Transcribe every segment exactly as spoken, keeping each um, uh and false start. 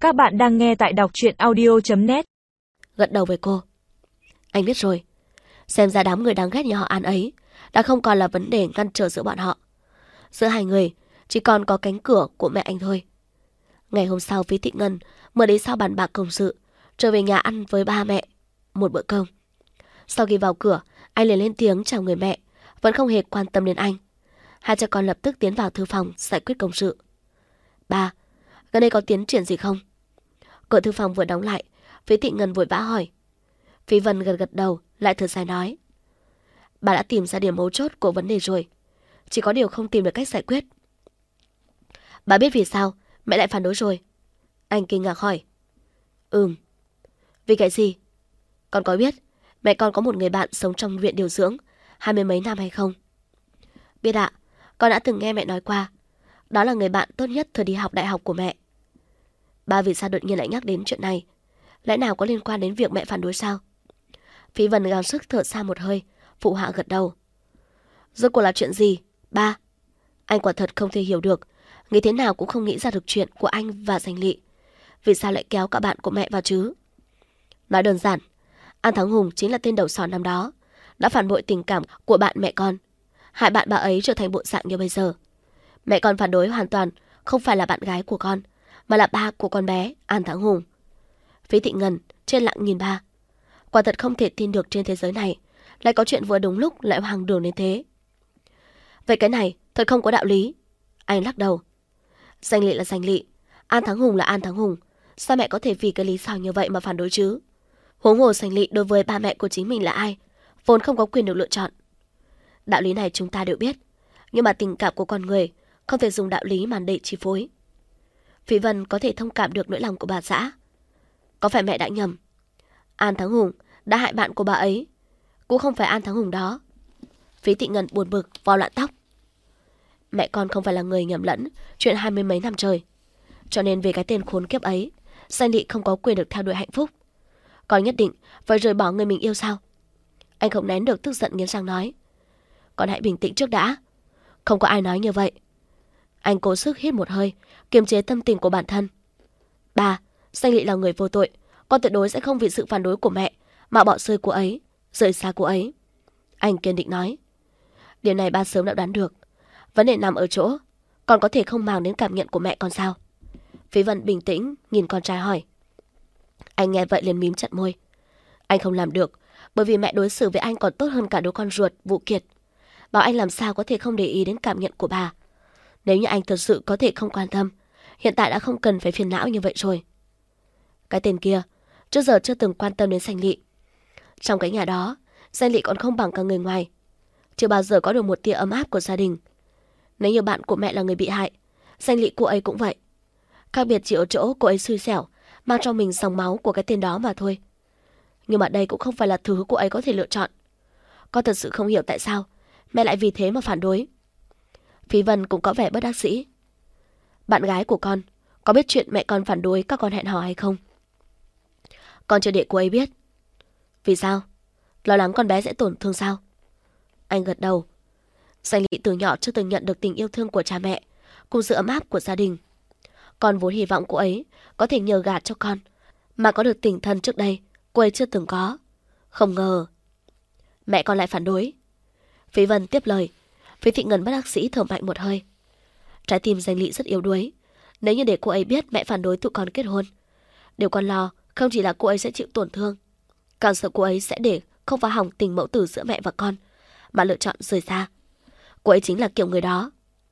Các bạn đang nghe tại đọc truyện audio chấm net. Gật đầu với cô. Anh biết rồi. Xem ra đám người đáng ghét nhà họ An ấy đã không còn là vấn đề ngăn trở giữa bọn họ. Giữa hai người chỉ còn có cánh cửa của mẹ anh thôi. Ngày hôm sau, Phí Thị Ngân mở đi sau bàn bạc công sự, trở về nhà ăn với ba mẹ một bữa cơm. Sau khi vào cửa, anh liền lên tiếng chào người mẹ, vẫn không hề quan tâm đến anh. Hai cha con lập tức tiến vào thư phòng giải quyết công sự. Ba, gần đây có tiến triển gì không? Cửa thư phòng vừa đóng lại, Phí Thị Ngân vội vã hỏi. Phí Vân gật gật đầu, lại thở dài nói. Bà đã tìm ra điểm mấu chốt của vấn đề rồi, chỉ có điều không tìm được cách giải quyết. Bà biết vì sao mẹ lại phản đối rồi? Anh kinh ngạc hỏi. Ừm. Vì cái gì? Con có biết mẹ con có một người bạn sống trong viện điều dưỡng hai mươi mấy năm hay không? Biết ạ, con đã từng nghe mẹ nói qua. Đó là người bạn tốt nhất thời đi học đại học của mẹ. Ba vì sao đột nhiên lại nhắc đến chuyện này? Lẽ nào có liên quan đến việc mẹ phản đối sao? Phí Vân gắng sức thở xa một hơi, phụ họa gật đầu. Rốt cuộc là chuyện gì? Ba, anh quả thật không thể hiểu được. Nghĩ thế nào cũng không nghĩ ra được chuyện của anh và Danh Lị. Vì sao lại kéo cả bạn của mẹ vào chứ? Nói đơn giản, An Thắng Hùng chính là tên đầu sỏ năm đó, đã phản bội tình cảm của bạn mẹ con, hại bạn bà ấy trở thành bộ dạng như bây giờ. Mẹ con phản đối hoàn toàn không phải là bạn gái của con, mà là ba của con bé An Thắng Hùng. Phí Thị Ngân trên lặng nhìn ba. Quả thật không thể tin được trên thế giới này lại có chuyện vừa đúng lúc lại hoang đường đến thế. Vậy cái này thật không có đạo lý. Anh lắc đầu. Danh Lị là Danh Lị, An Thắng Hùng là An Thắng Hùng. Sao mẹ có thể vì cái lý do như vậy mà phản đối chứ? Huống hồ Danh Lị đối với ba mẹ của chính mình là ai, vốn không có quyền được lựa chọn. Đạo lý này chúng ta đều biết, nhưng mà tình cảm của con người không thể dùng đạo lý màn để chi phối. Phí Vân có thể thông cảm được nỗi lòng của bà xã. Có phải mẹ đã nhầm? An Thắng Hùng đã hại bạn của bà ấy, cũng không phải An Thắng Hùng đó. Phí Thị Ngân buồn bực vo loạn tóc. Mẹ con không phải là người nhầm lẫn chuyện hai mươi mấy năm trời, cho nên về cái tên khốn kiếp ấy, Danh Lị không có quyền được theo đuổi hạnh phúc. Con nhất định phải rời bỏ người mình yêu sao? Anh không nén được tức giận nghiến răng nói. Con hãy bình tĩnh trước đã. Không có ai nói như vậy. Anh cố sức hít một hơi, kiềm chế tâm tình của bản thân. Ba, Danh Lị là người vô tội, con tuyệt đối sẽ không vì sự phản đối của mẹ mà bỏ rơi cô ấy, rời xa cô ấy. Anh kiên định nói. Điều này ba sớm đã đoán được. Vấn đề nằm ở chỗ con có thể không màng đến cảm nhận của mẹ con sao? Phí Vân bình tĩnh nhìn con trai hỏi. Anh nghe vậy liền mím chặt môi. Anh không làm được, bởi vì mẹ đối xử với anh còn tốt hơn cả đứa con ruột Vũ Kiệt. Bảo anh làm sao có thể không để ý đến cảm nhận của bà. Nếu như anh thật sự có thể không quan tâm, hiện tại đã không cần phải phiền não như vậy rồi. Cái tên kia trước giờ chưa từng quan tâm đến Danh Lị. Trong cái nhà đó, Danh Lị còn không bằng cả người ngoài, chưa bao giờ có được một tia ấm áp của gia đình. Nếu như bạn của mẹ là người bị hại, Danh Lị cô ấy cũng vậy. Khác biệt chỉ ở chỗ cô ấy xui xẻo, mang cho mình dòng máu của cái tên đó mà thôi. Nhưng mà đây cũng không phải là thứ cô ấy có thể lựa chọn. Con thật sự không hiểu tại sao mẹ lại vì thế mà phản đối. Phí Vân cũng có vẻ bất đắc dĩ. Bạn gái của con có biết chuyện mẹ con phản đối các con hẹn hò hay không? Con chưa để cô ấy biết. Vì sao? Lo lắng con bé sẽ tổn thương sao? Anh gật đầu. Danh Lị từ nhỏ chưa từng nhận được tình yêu thương của cha mẹ cùng sự ấm áp của gia đình. Con vốn hy vọng cô ấy có thể nhờ gạt cho con mà có được tình thân trước đây cô ấy chưa từng có. Không ngờ mẹ con lại phản đối. Phí Vân tiếp lời. Phí Thị Ngân bất đắc dĩ thở mạnh một hơi. Trái tim Danh Lị rất yếu đuối. Nếu như để cô ấy biết mẹ phản đối tụi con kết hôn, điều con lo không chỉ là cô ấy sẽ chịu tổn thương, càng sợ cô ấy sẽ để không phá hỏng tình mẫu tử giữa mẹ và con mà lựa chọn rời xa. Cô ấy chính là kiểu người đó.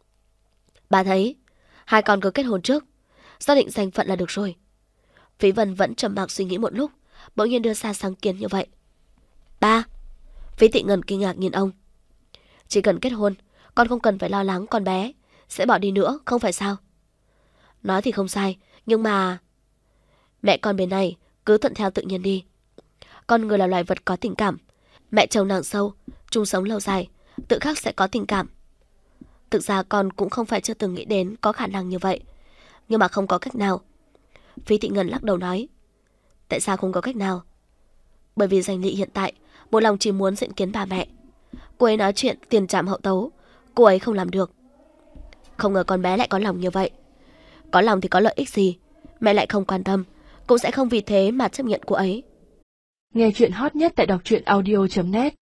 Bà thấy hai con cứ kết hôn trước, xác định danh phận là được rồi. Phí Vân vẫn trầm mặc suy nghĩ một lúc, bỗng nhiên đưa ra sáng kiến như vậy. Ba. Phí Thị Ngân kinh ngạc nhìn ông. Chỉ cần kết hôn, con không cần phải lo lắng con bé sẽ bỏ đi nữa, không phải sao? Nói thì không sai, nhưng mà mẹ con bên này cứ thuận theo tự nhiên đi. Con người là loài vật có tình cảm, mẹ chồng nàng sâu, chung sống lâu dài, tự khắc sẽ có tình cảm. Thực ra con cũng không phải chưa từng nghĩ đến có khả năng như vậy, nhưng mà không có cách nào. Phí Thị Ngân lắc đầu nói. Tại sao không có cách nào? Bởi vì Danh Lị hiện tại một lòng chỉ muốn diện kiến bà mẹ. Cô ấy nói chuyện tiền trảm hậu tấu, cô ấy không làm được. Không ngờ con bé lại có lòng như vậy. Có lòng thì có lợi ích gì? mẹ lại không quan tâm, cũng sẽ không vì thế mà chấp nhận cô ấy. Nghe chuyện hot nhất tại đọc truyện audio chấm net.